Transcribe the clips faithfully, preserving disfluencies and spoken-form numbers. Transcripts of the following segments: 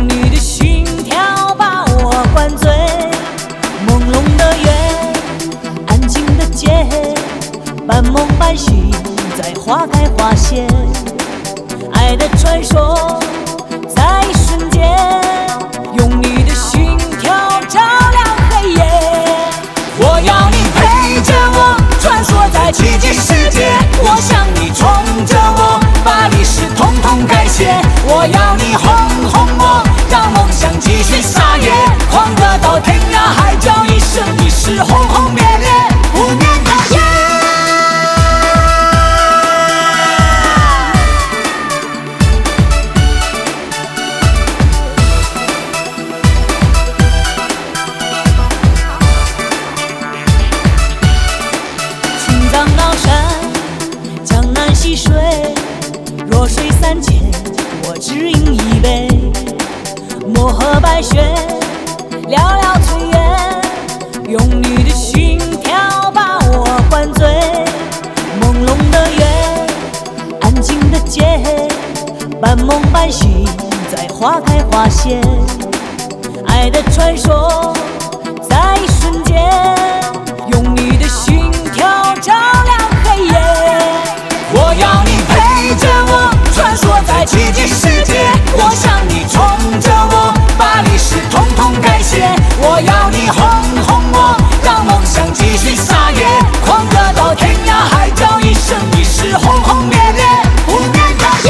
用你的心跳把我灌醉。朦胧的月，安静的街，半梦半醒，在花开花谢。爱的传说在一瞬间，用你的心跳照亮黑夜。我要你陪着我穿梭在奇迹世界，我想你宠着我，把历史统统改写。我要你哄哄我，让梦想继续撒野，狂热到天涯海角，一生一世轰轰烈烈，不眠的夜。青藏高山，江南溪水，弱水三千，我只饮一杯。漠河白雪，寥寥炊烟，用你的心跳把我灌醉。朦胧的月，安静的街，半梦半醒，在花开花谢。爱的传说在一瞬间，用你的心跳照亮黑夜。我要你陪着我穿梭在奇迹世界，我想你宠着我，把历史统统改写。我要你哄哄我，让梦想继续撒野，狂热到天涯海角，一生一世轰轰烈烈，不眠的夜。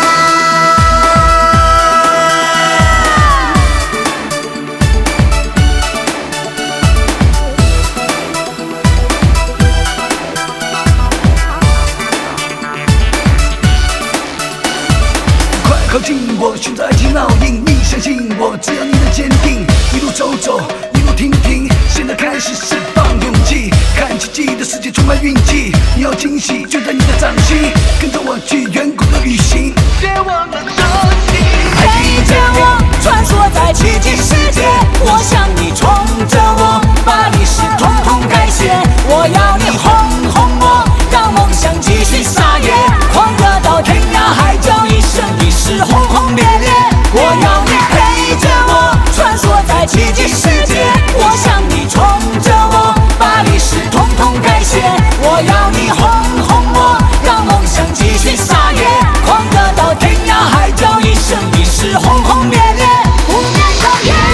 靠近我，寻找爱情烙印。你相信我，只要你能坚定。一路走走，一路停停，现在开始释放勇气。看奇迹的世界充满运气，你有惊喜就在你的掌心。跟着我去远古的旅行，别忘了收起。 陪着我穿梭在奇迹世界，我想你宠着我，把历史统统改写。我要你哄哄我，让梦想继续撒野，狂热到天涯海角，一生一世轰轰烈烈。我要你陪着我穿梭在奇迹世界，我想你宠着我，把历史统统改写。我要你哄哄我，让梦想继续撒野，狂热到天涯海角，一生一世轰轰烈烈，不眠的夜。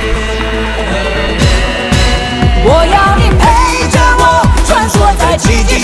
我要你陪着我穿梭在奇迹